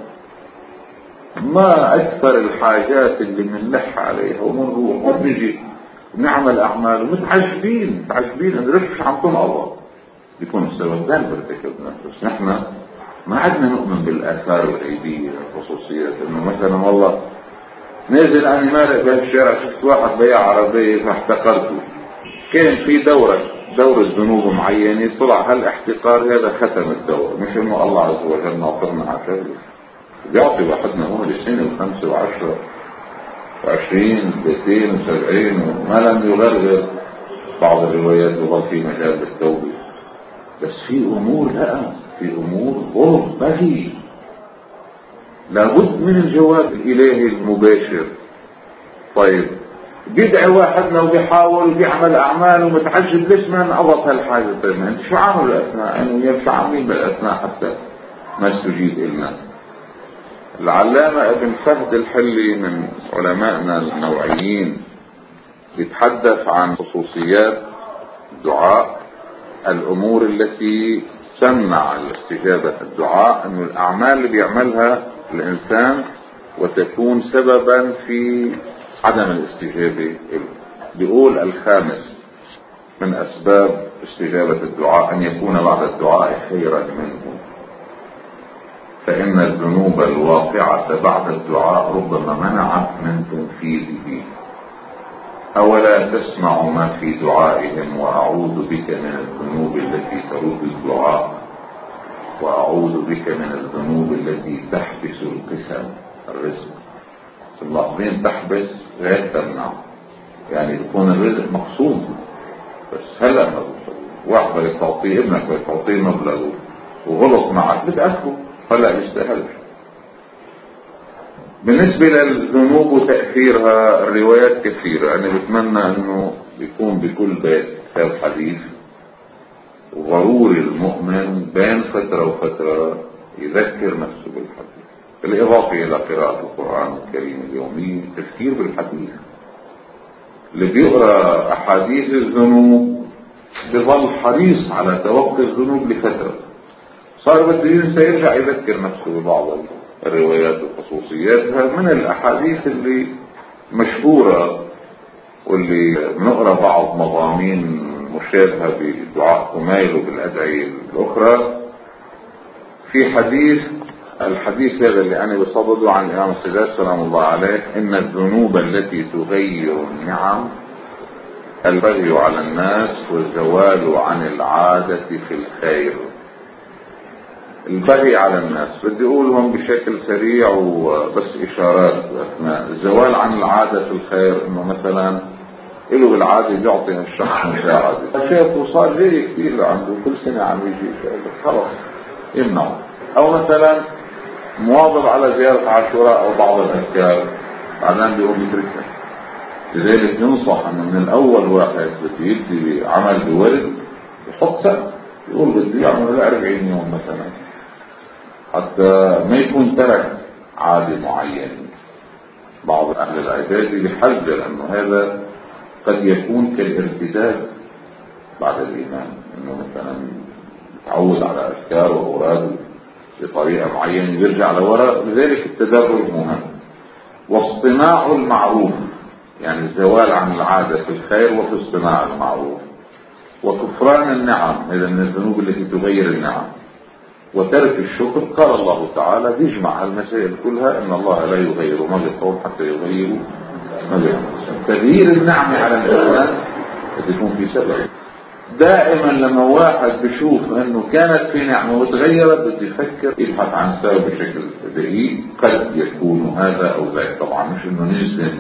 ما أكثر الحاجات اللي منلح عليها ومنروح وبنجي نعمل أعمال ومتعجبين متعجبين إن رزقش عم تنقضى، بيكون السبب ذنب ارتكبنا. بس نحن ما عدنا نؤمن بالآثار الغيبية والخصوصيات. إنه مثلا والله نازل أنا مارق بهالشارع شفت واحد بيع عربية فاحتقرته، كان في دورة دورة ذنوب معينة، طلع هالاحتقار هذا ختم الدورة. مش إنه الله عز وجل ناطرنا على شغله، بيعطي واحدنا هو لسنة وخمسة وعشرة وعشرين وثلاثين وسبعين وما لم يغرغر. بعض الروايات يظل في مجال التوبة، بس في أمور لا، في أمور ظلم بغي، لابد من الجواب الإلهي المباشر. طيب بيدعي واحد لو بيحاول بيعمل أعمال ومتعجب ليش ما انقضت هالحاجة؟ طيب انت شو عامل بالأثناء؟ انه يعني شو عاملين بالأثناء حتى ما استجيب إلنا؟ العلامة ابن فهد الحلي من علمائنا النوعيين بيتحدث عن خصوصيات الدعاء، الأمور التي تمنع الاستجابة الدعاء، أن الأعمال اللي بيعملها الإنسان وتكون سببا في عدم الاستجابة. بيقول الخامس من أسباب استجابة الدعاء أن يكون بعد الدعاء خيرا منه، فإن الذنوب الواقعة بعد الدعاء ربما منعت من تنفيذه. أولا تسمع ما في دعائهم وأعوذ بك من الذنوب التي ترد الدعاء، وأعوذ بك من الذنوب التي تحبس القسم الرزق. اللحظين تحبس غير تمنع، يعني يكون الرزق مقصود بس هلا ما بوصل. واحد بدك تعطيه ابنك بدك تعطيه مبلغ وغلط معك بتأخذه هلا يستاهل. بالنسبة للذنوب وتأثيرها الروايات كثيرة. أنا بتمنى أنه بيكون بكل بيت كتاب حديث، وضروري المؤمن بين فترة وفترة يذكر نفسه بالحديث، بالإضافة إلى قراءة القرآن الكريم اليومي، تفكير بالحديث. اللي بيقرأ أحاديث الذنوب بظل حريص على توقي الذنوب لفترة، صار بده ينسى يرجع يذكر نفسه ببعض الروايات وخصوصياتها من الأحاديث اللي مشهورة، واللي بنقرأ بعض مضامين مشابهة بدعاء كميل وبالأدعية الأخرى. في حديث الحديث هذا اللي أنا بصدده عن الإمام السادات سلام الله عليه: إن الذنوب التي تغير النعم البغي على الناس والزوال عن العادة في الخير. البغي على الناس بدي أقولهم بشكل سريع وبس إشارات أثناء. الزوال عن العادة في الخير إنه مثلا إله بالعادة بيعطي الشخص مساعدة، شايفه صار جاي كثير عنده كل سنة عم يجي خلص يمنعه. أو مثلا مواظب على زيارة عاشوراء أو بعض الأذكار بعدين بيقوم يتركها. لذلك ينصح أنه من الأول واحد بده يبدي عمل بورد يحط سقف، يقول بده يعمل لأربعين يوم مثلا، حتى ما يكون ترك عادة معينة. بعض أهل العبادة بيحذر أنه هذا قد يكون كالارتداد بعد الإيمان، أنه مثلا يتعود على أذكار وأوراد بطريقة معينة يرجع لوراء. لذلك التدرج مهم. واصطناع المعروف، يعني الزوال عن العادة في الخير وفي اصطناع المعروف. وكفران النعم، هذا من الذنوب التي تغير النعم. وترك الشكر، قال الله تعالى بيجمع المسائل كلها: إن الله لا يغير ما بقوم حتى يغيروا ما بأنفسهم. تغيير النعم على الإنسان قد يكون في سبب. دائما لما واحد بشوف انه كانت في نعمة وتغيرت بده يفكر يبحث عن سبب بشكل دقيق، قد يكون هذا او ذاك. طبعا مش انه نجزم،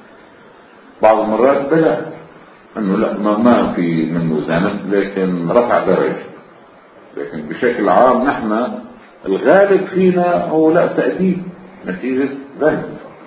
بعض المرات بلا انه لا ما, ما في منه ذنب لكن رفع درجة. لكن بشكل عام نحن الغالب فينا هو لا تأديب نتيجة ذنب.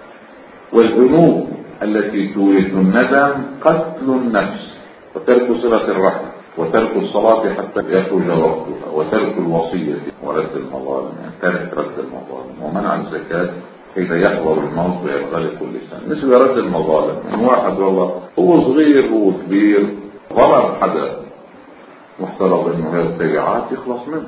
والذنوب التي تورث الندم قتل النفس، وترك صلة الرحم، وترك الصلاة حتى يخرج وقتها، وترك الوصية، ورد المظالم، يعني ترك رد المظالم، ومنع الزكاة حين يحضر الموت وينغلق اللسان. مثل رد المظالم، من واحد والله هو صغير هو كبير ظلم حدا، محترض انه هذه التبعات يخلص منه.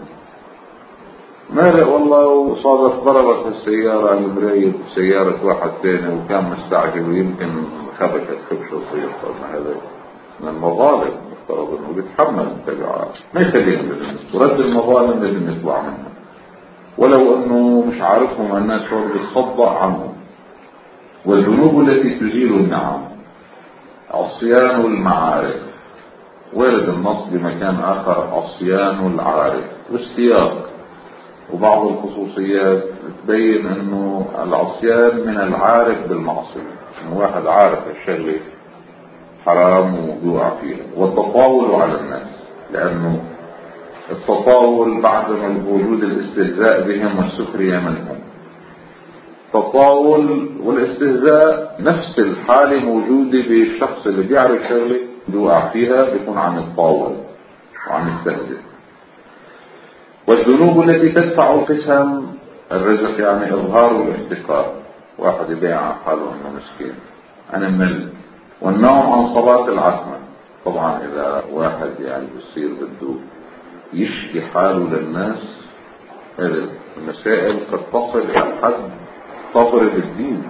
مالك والله صادف ضربت السيارة المراية سيارة واحد ثاني وكان مستعجل ويمكن خبشت خبشة صغيرة. هذا من المظالم، مفترض انه بيتحمل التبعات، ما يخلينا بالنسبة. ورد المظالم لازم يطلع منها، ولو انه مش عارفهم الناس شعور بتصدع عنهم. والذنوب التي تزيل النعم، عصيان المعارف، وارد النص بمكان اخر عصيان العارف، والسياق وبعض الخصوصيات تبين انه العصيان من العارف بالمعصية، انه واحد عارف الشغلة حرام ويوقع فيها. والتطاول على الناس، لأنه التطاول بعد وجود الاستهزاء بهم والسخرية منهم. التطاول والاستهزاء نفس الحالة موجودة بالشخص اللي بيعرف شغله بيوقع فيها، بيكون عم يتطاول وعم يستهزئ. والذنوب التي تدفع قسم الرزق يعني إظهار والاحتقار، واحد يبيع عن حاله انه مسكين انا مل. والنوم عن صلاة العتمة، طبعا اذا واحد يعني بصير بده يشكي حاله للناس، هذه المسائل قد تصل الى حد تضرب الدين.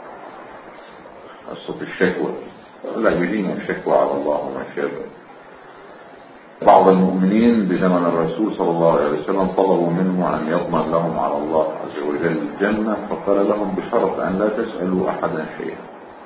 قصة الشكوى، لا يدين الشكوى على الله وما شابه. بعض المؤمنين بزمن الرسول صلى الله عليه وسلم طلبوا منه أن يضمن لهم على الله عز وجل الجنة، فقال لهم بشرط أن لا تسألوا أحدا شيئا.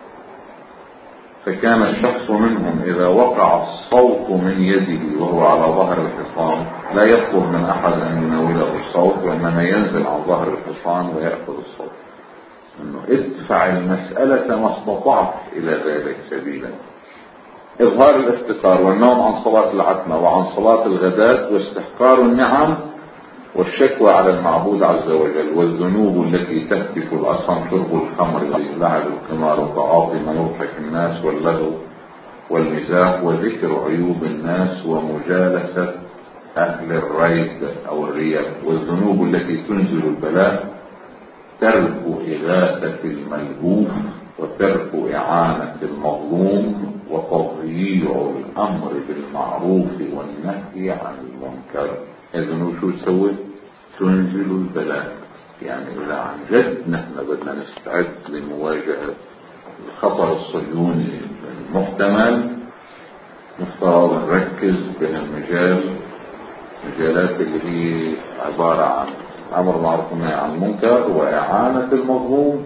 فكان الشخص منهم إذا وقع الصوت من يده وهو على ظهر الحصان لا يطلب من أحد أن يناوله الصوت، وإنما ينزل عن ظهر الحصان ويأخذ الصوت، أنه ادفع المسألة ما استطعت إلى ذلك سبيلا. إظهار الافتقار والنوم عن صلاة العتمة وعن صلاة الغداة واستحقار النعم والشكوى على المعبود عز وجل. والذنوب التي تهتك الأصم، شرب الخمر لعب القمار وتعاطي ما يضحك الناس واللغو والمزاح وذكر عيوب الناس ومجالسة أهل الريب أو الرياء. والذنوب التي تنزل البلاء ترك إغاثة الملهوف وترك إعانة المظلوم وتضييع الأمر بالمعروف والنهي عن المنكر. الذنوب شو تسوي؟ تنزل البلاء. يعني إذا عن جد نحن بدنا نستعد لمواجهة الخطر الصهيوني المحتمل، نفترض نركز بهالمجال، مجالات اللي هي عبارة عن أمر معروف ونهي عن المنكر وإعانة المظلوم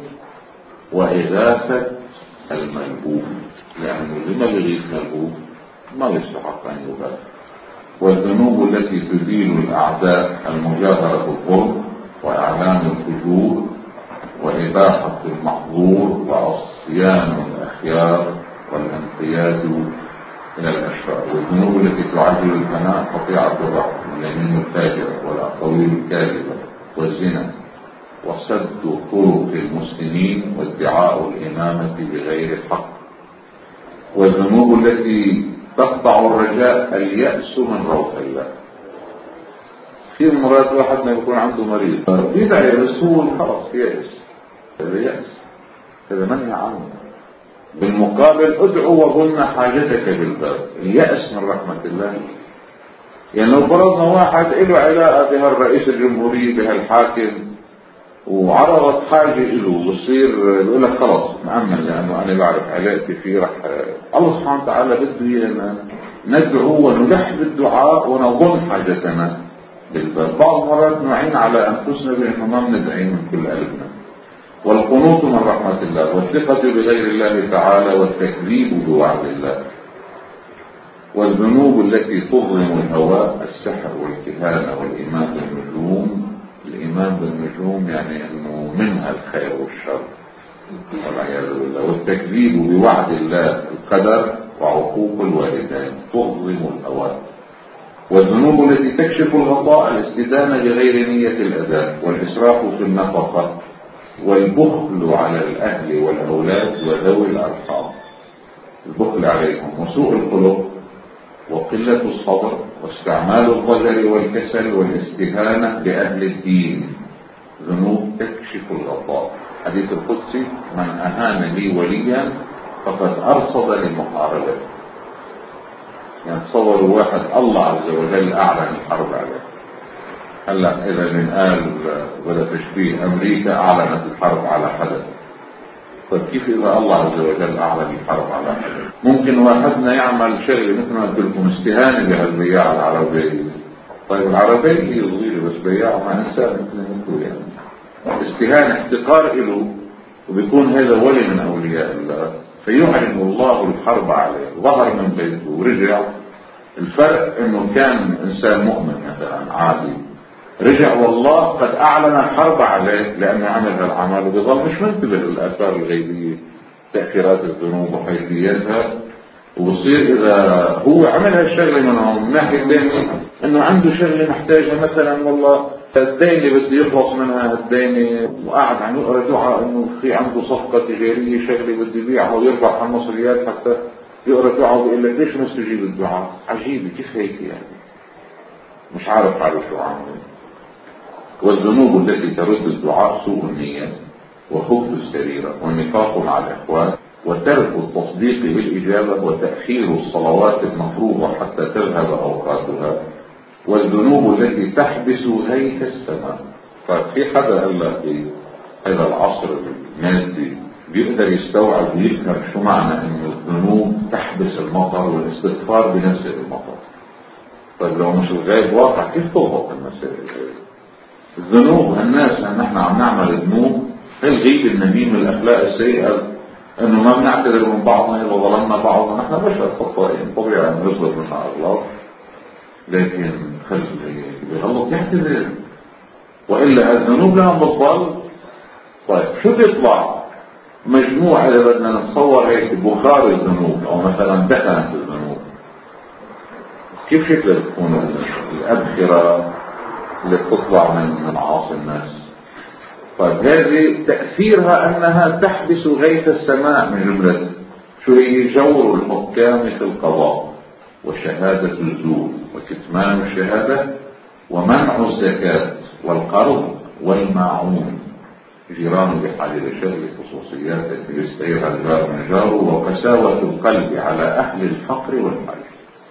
وإغاثة الملهوف، لأنه لما يغيث ملهوف ما يستحق أن يغاث. والذنوب التي تزيل الأعداء، المجاهرة بالظلم وإعلان الفجور وإباحة المحظور وعصيان الأخيار والانقياد إلى الأشرار. والذنوب التي تعجل الفناء، قطيعة الرحم واليمين الفاجرة والأقاويل الكاذبة والزنا وسد طرق المسلمين وادعاء الإمامة بغير حق. والذنوب التي تقطع الرجاء، اليأس من روح الله. في مرات واحد ما يكون عنده مريض بيدعي الرسول خلاص يأس، هذا يأس، هذا منهي عنه. بالمقابل ادعو وظن حاجتك بالباب، اليأس من رحمة الله. يعني لو فرضنا واحد له علاقة بهالرئيس الجمهورية بهالحاكم وعرضت حاجة له وصير يقول لك خلاص مأمن لأنه أنا بعرف علاقتي فيه، رح الله سبحانه وتعالى بده إيانا ندعو ونلح بالدعاء ونظن حاجتنا بالباب. بعض مرات نعين على أنفسنا بأنه ما بندعي من كل قلبنا. والقنوط من رحمة الله والثقة بغير الله تعالى والتكذيب بوعد الله. والذنوب التي تظلم الهواء، السحر والكهانة والإيمان بالنجوم. الإيمان بالنجوم يعني أنه منها الخير والشر والعياذ بالله. والتكذيب بوعد الله القدر وعقوق الوالدين تظلم الهواء. والذنوب التي تكشف الغطاء، الاستدانة بغير نية الأداء والإسراف في النفقة والبخل على الأهل والأولاد وذوي الأرحام، البخل عليهم وسوء الخلق وقلة الصبر واستعمال الضجر والكسل والاستهانة بأهل الدين. ذنوب تكشف الغطاء. حديث القدسي: من أهان لي وليا فقد أرصد لمحاربته. يعني تصوروا واحد الله عز وجل أعلن الحرب عليه. هلا إذا من قال ولا تشبيه أمريكا أعلنت الحرب على حدث، طيب كيف إذا الله عز وجل أعلن الحرب على حدث؟ ممكن واحدنا يعمل شغل مثل ما قلت لكم استهانة بهالبياع العربية. طيب العربية هي صغيرة بس بياع مع إنسان مثل مثله، يعني استهانة احتقار له، وبيكون هذا ولي من أولياء الله فيعلن الله الحرب عليه. ظهر من بيته ورجع. الفرق إنه كان إنسان مؤمن مثلا عادي، رجع والله قد أعلن الحرب عليه لأنه عمل هالعمل وبيظل مش منتبه للآثار الغيبية، تأثيرات الذنوب وحيثياتها، وبصير إذا هو عمل هالشغلة منهم من ناحية ثانية إنه عنده شغلة محتاجة، مثلا والله الدين اللي بده يخلص منها الدين، وقاعد عم يقرأ دعاء إنه في عنده صفقة تجارية شغلة بده يبيعها ويربح على المصريات، حتى يقرأ دعاء ويقول لك ليش ما استجيب الدعاء؟ عجيبة كيف هيك يعني، مش عارف حاله شو عامل. والذنوب التي ترد الدعاء سوء النية وخبث السريرة والنفاق مع الإخوان وترك التصديق بالإجابة وتأخير الصلوات المفروضة حتى تذهب أوقاتها والذنوب التي تحبس غيث السماء. ففي حدا هلا في هذا العصر المادي بيقدر يستوعب ويفهم شو معنى انه الذنوب تحبس المطر والاستغفار بنزل المطر؟ طيب لو مش الغيب واقع كيف توضح المسائل؟ الذنوب الناس ان نحن عم نعمل ذنوب، الغيب النميم الاخلاق السيئة، انه ما بنعتذر من بعضنا اذا ظلمنا بعضنا، نحن بشر خطائين طبيعي ان نغلط من اغلاط، لكن خلي بغلط يعتذر، والا الذنوب لها بتضل. طيب شو بيطلع مجموعة اذا بدنا نتصور هيك بخار الذنوب او مثلا دخنة الذنوب، كيف شكلها تكون الابخرة اللي بتطلع من معاصي الناس؟ طيب هذه تأثيرها أنها تحبس غيث السماء من جملة شو هي؟ جور الحكام في القضاء وشهادة الزور وكتمان الشهادة ومنع الزكاة والقرض والماعون، جيران بحال شغل خصوصيات يستعيرها الجار من جاره وقساوة القلب على أهل الفقر والحاجة.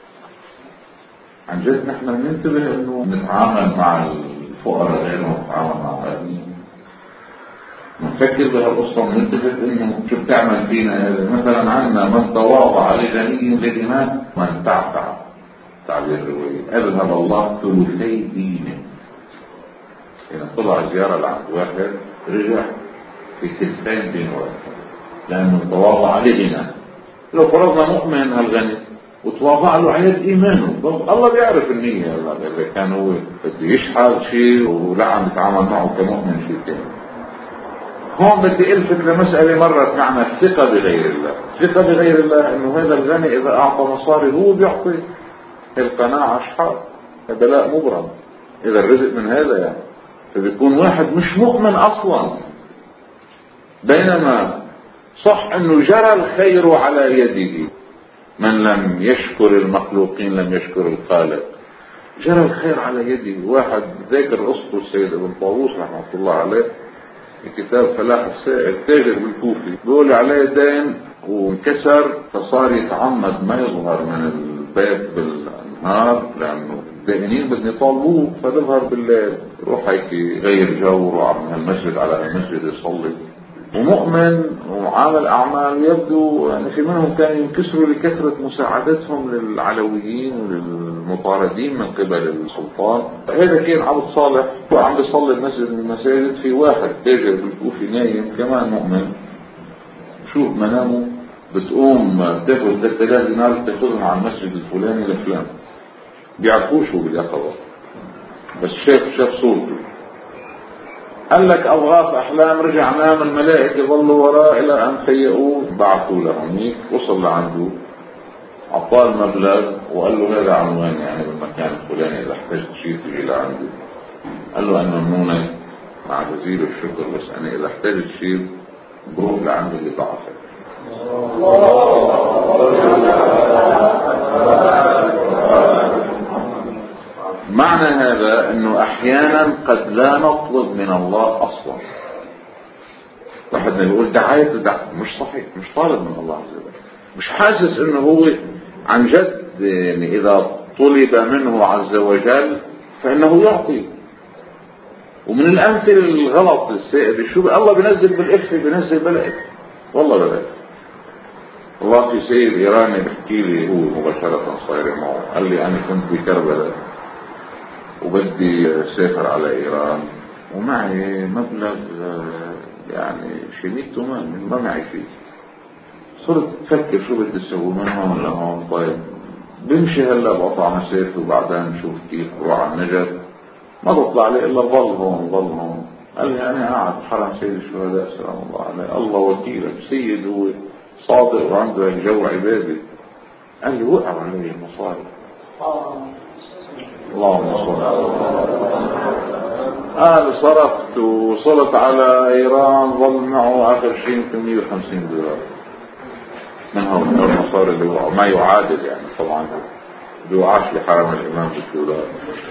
عن جد نحن ننتبه أنه نتعامل مع الفقراء غير نتعامل مع الغنيين، نفكر بهالقصة وننتبه انه شو بتعمل فينا. مثلا عنا من تواضع لغني لدماء من تعتع، تعبير الرواية اذهب الله ثلثي دينه. يعني طلع زيارة لعند واحد رجع في ثلثين دين واحد لانه تواضع لغنى. لو فرضنا مؤمن هالغني وتواضع له عيد ايمانه، الله بيعرف النية، اذا كان هو بده يشحذ شيء ولا عم يتعامل معه كمؤمن شيء ثاني. هون بدي الفت لمسألة مرت معنا، الثقة بغير الله. الثقة بغير الله انه هذا الغني اذا اعطى مصاري هو بيعطي، القناعة شحار، هذا لا مبرم اذا الرزق من هذا يعني. فبيكون واحد مش مؤمن اصلا، بينما صح انه جرى الخير على يده، من لم يشكر المخلوقين لم يشكر الخالق. جرى الخير على يده. واحد ذاكر قصته السيد ابن طاووس رحمه الله عليه كتاب فلاح السائل، تاجر بالكوفي، بيقول عليه دين وانكسر فصار يتعمد ما يظهر من البيت بالنهار لانه الدائنين بدهم يطالبوه، فبيظهر بالليل يروح هيك يغير جو ويروح من المسجد على المسجد يصلي، ومؤمن وعامل اعمال. يبدو يعني في منهم كانوا ينكسروا لكثرة مساعدتهم للعلويين وللمطاردين من قبل السلطان. هذا كان عبد صالح وعم بيصلي المسجد من المساجد، في واحد تاجر بالكوفي نايم كمان مؤمن، شوف منامه بتقوم تاخذ ثلاثة آلاف دينار تاخذهم على المسجد الفلاني لفلان، بيعرفوش هو باليقظة بس شاف شاف صورته. قال لك أضغاث أحلام، رجع نام، الملائكة ظلوا وراه إلى أن فيقوه، بعثوا له هنيك، وصل لعنده أعطاه المبلغ وقال له هذا عنوان يعني بالمكان الفلاني إذا احتجت شيء تجي لعندي. قال له أنا ممنونك مع جزيل الشكر، بس أنا إذا احتجت شيء بروح لعندي اللي بعثك. معنى هذا انه احيانا قد لا نطلب من الله اصلا. واحد بيقول دعاية دعاية مش صحيح، مش طالب من الله عز وجل، مش حاسس انه هو عن جد يعني اذا طلب منه عز وجل فانه يعطي. ومن الامثله الغلط السائد شو الله بينزل بالإف بينزل بلاء، والله بلاء. الله في سيد ايراني بحكي لي هو مباشرة صاير معه، قال لي انا كنت بكربلاء وبدي سافر على ايران ومعي مبلغ يعني شميت تمام ما معي فيه. صرت افكر شو بدي اسوي من هون لهون. طيب بمشي هلا بقطع مسافه وبعدين نشوف كيف اروح على النجف، ما بطلع لي الا ضل هون ضل هون. قال لي انا قاعد حرم سيد الشهداء سلام الله عليه، الله وكيلك، سيد هو صادق وعنده جو عبادي، قال لي وقع علي المصاري. اللهم صل على محمد. قال صرفت ووصلت على ايران، ظل معه اخر شيء يمكن مية وخمسين دولار من هون المصاري اللي وقعوا، ما يعادل يعني طبعا بيوقعش لحرم الامام بالدولار.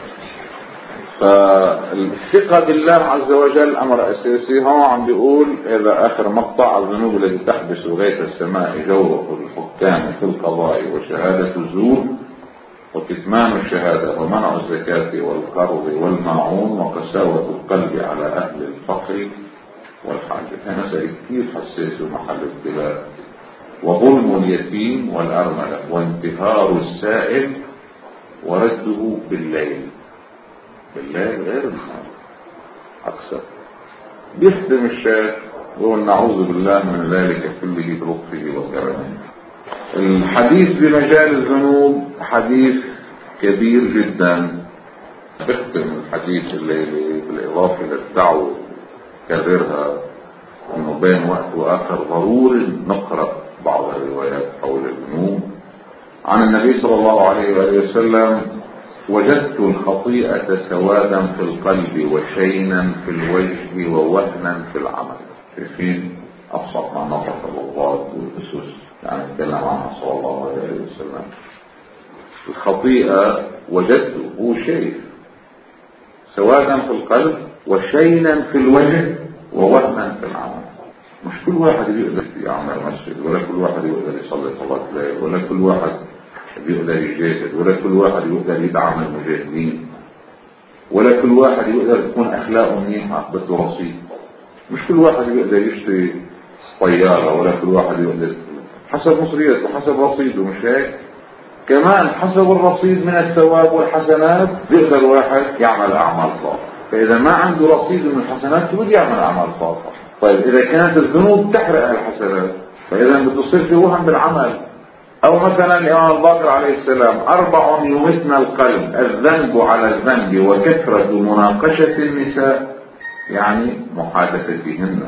فالثقة بالله عز وجل امر اساسي. هون عم بيقول اذا اخر مقطع: الذنوب التي تحبس غيث السماء جور الحكام في القضاء وشهادة الزور وكتمان الشهادة ومنع الزكاة والقرض والماعون وقساوة القلب على أهل الفقر والحاجة. هنا مسألة كثير حساس ومحل ابتلاء. وظلم اليتيم والأرملة وانتهار السائل ورده بالليل. بالليل غير النهار أكثر. بيختم الشيخ يقول: نعوذ بالله من ذلك كله بلطفه وكرمه. الحديث بمجال الذنوب حديث كبير جدا. بختم الحديث الليلي بالإضافة للدعوة كررها أنه بين وقت وآخر ضروري نقرأ بعض الروايات حول الذنوب. عن النبي صلى الله عليه وآله وسلم: وجدت الخطيئة سوادا في القلب وشينا في الوجه ووهنا في العمل. شايفين أبسط ما نطق الضاد والأسس يعني نتكلم عنها صلى الله عليه وسلم. الخطيئة وجدته هو شيء سوادا في القلب وشينا في الوجه ووهنا في العمل. مش كل واحد بيقدر يعمل مسجد، ولا كل واحد يقدر يصلي صلاة الليل، ولا كل واحد بيقدر يجاهد، ولا كل واحد يقدر يدعم المجاهدين، ولا كل واحد يقدر تكون أخلاقه منيحة بده رصيد. مش كل واحد يقدر يشتري طيارة، ولا كل واحد يقدر حسب مصريته وحسب رصيده. مش هيك؟ كمان حسب الرصيد من الثواب والحسنات بيقدر واحد يعمل أعمال صالحة. فإذا ما عنده رصيد من الحسنات بده يعمل أعمال صالحة. طيب إذا كانت الذنوب تحرق الحسنات فإذا بتصير في وهم بالعمل. أو مثلا الإمام الباقر عليه السلام: أربع يمتن القلب: الذنب على الذنب وكثرة مناقشة النساء، يعني محادثتهن.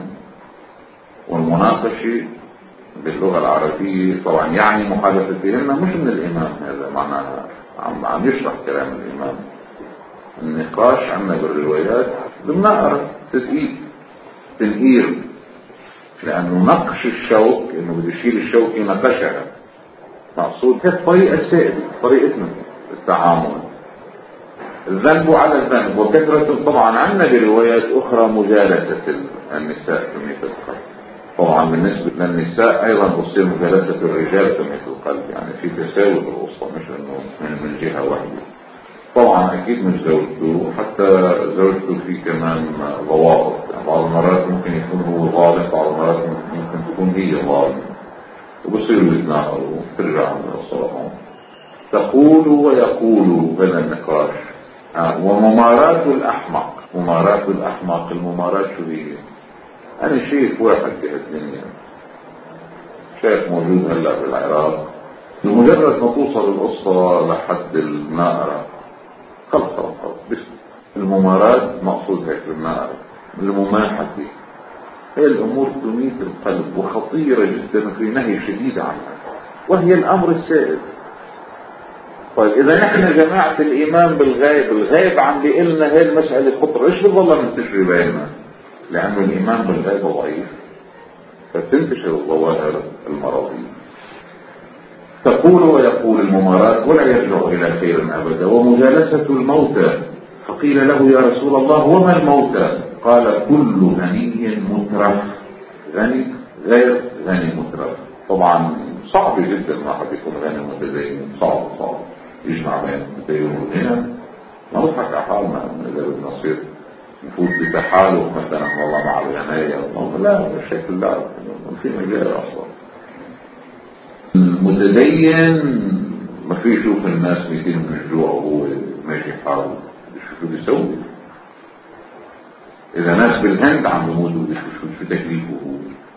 والمناقشة باللغة العربية طبعا يعني محادثتهن، مش من الإمام، هذا معناها عم, عم يشرح كلام الإمام. النقاش عنا بالروايات بالنقر تدقيق تنقير، لأنه نقش الشوك إنه بده يشيل الشوك ينقشها مقصود. هي الطريقة السائدة طريقتنا التعامل. الذنب على الذنب وكثرة. طبعا عنا بروايات أخرى مجالسة النساء في مثل القلب. طبعا بالنسبة للنساء أيضا تصير مجالسة الرجال في مثل القلب، يعني في تساوي بالوسطى، مش إنه من جهة واحدة. طبعا أكيد مش زوجته، حتى زوجته في كمان ضوابط. يعني بعض المرات ممكن يكون هو ظالم، بعض المرات ممكن تكون هي ظالمة، وبصيروا يتناقضوا وترجع من الصلاة. تقول ويقول هذا النقاش. آه. وممارات الأحمق. ممارات الأحمق، الممارات شو هي؟ أنا شايف واحد في الدنيا، شايف موجود هلا في العراق، بمجرد ما توصل القصة لحد النائرة خلص خلص خلص بس. الممارات مقصود هيك بالنائرة، المماحة فيه. هي الأمور تميت القلب وخطيرة جدا في نهي شديد عنها، وهي الأمر السائد. طيب إذا نحن جماعة الإيمان بالغيب، الغيب عم بيقلنا هي المسألة خطرة، إيش بالله منتشر بيننا؟ لأنه الإيمان بالغيب ضعيف فتنتشر الظواهر المرضية. تقول ويقول الممارات ولا يرجع إلى خير أبدا. ومجالسة الموتى. فقيل له: يا رسول الله وما الموتى؟ قال: كل غني مترف. غني غير غني مترف. طبعا صعب جدا واحد يكون غني متدين، صعب صعب يجمع بين التدين والغنى. نضحك على حالنا إذا بدنا نصير نفوت بتحالف مثلا والله مع الغناية، لا بالشكل لا في مجال أصلا. المتدين ما في يشوف الناس ميتين من الجوع وهو ماشي حاله، شو بيسوي؟ إذا ناس بالهند عم بيموتوا شو تكليفه هو؟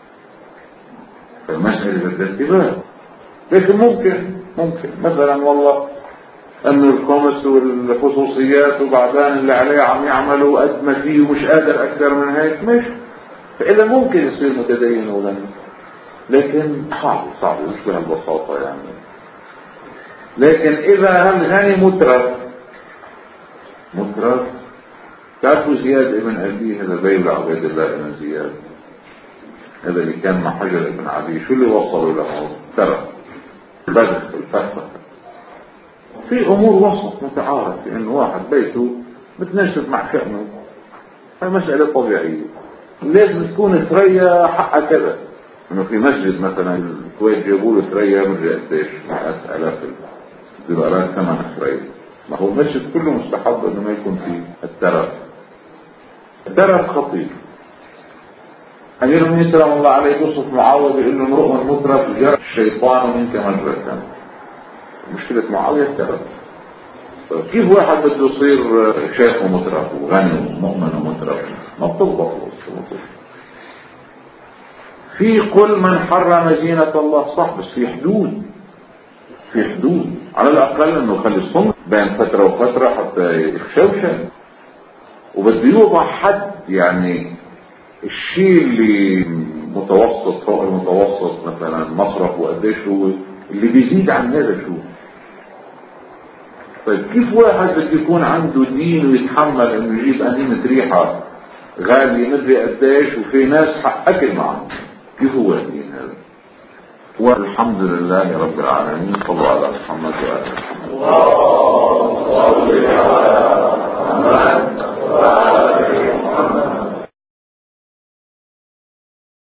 فالمسألة بالانتباه. لكن ممكن ممكن مثلا والله أن الخمس والخصوصيات وبعدين اللي عليه عم يعملوا قد ما فيه ومش قادر أكثر من هيك، مش فإذا ممكن يصير متدين ولا، لكن صعب صعب مش بهالبساطة يعني. لكن إذا الغني مترف مترف تعرفوا زياد ابن أبي هذا بيل عبيد الله ابن زياد هذا اللي كان مع حجر ابن عدي، شو اللي وصلوا له؟ ترف بذخ الفتح. في أمور وسط متعارف، لأن واحد بيته متنشف مع شأنه، هاي مسألة طبيعية. لازم تكون ثريا حقها كذا، انه في مسجد مثلا الكويت جابوا له ثريا من قديش مئات آلاف الدولارات ثمن ثريا، ما هو المسجد كله مستحب انه ما يكون فيه الترف. الترف خطير. أمير المؤمنين سلام الله عليه يوصف معاوية بأنه امرؤ مترف جرى الشيطان منك مجرة. مشكلة معاوية الترف. كيف واحد بده يصير شيخ ومترف وغني ومؤمن ومترف؟ ما بتضبط. في كل من حرم زينة الله صح، بس في حدود، في حدود على الأقل انه خلي الصمت بين فترة وفترة حتى يخشوشن، وبده يوضع حد. يعني الشيء اللي متوسط فوق المتوسط مثلا مصرف وقديش هو اللي بيزيد عن هذا شو. طيب كيف واحد بده يكون عنده دين ويتحمل انه يجيب أنينة ريحة غالية مدري قديش وفي ناس حق اكل معه؟ كيف هو الدين هذا؟ والحمد لله رب العالمين. صلوا على محمد.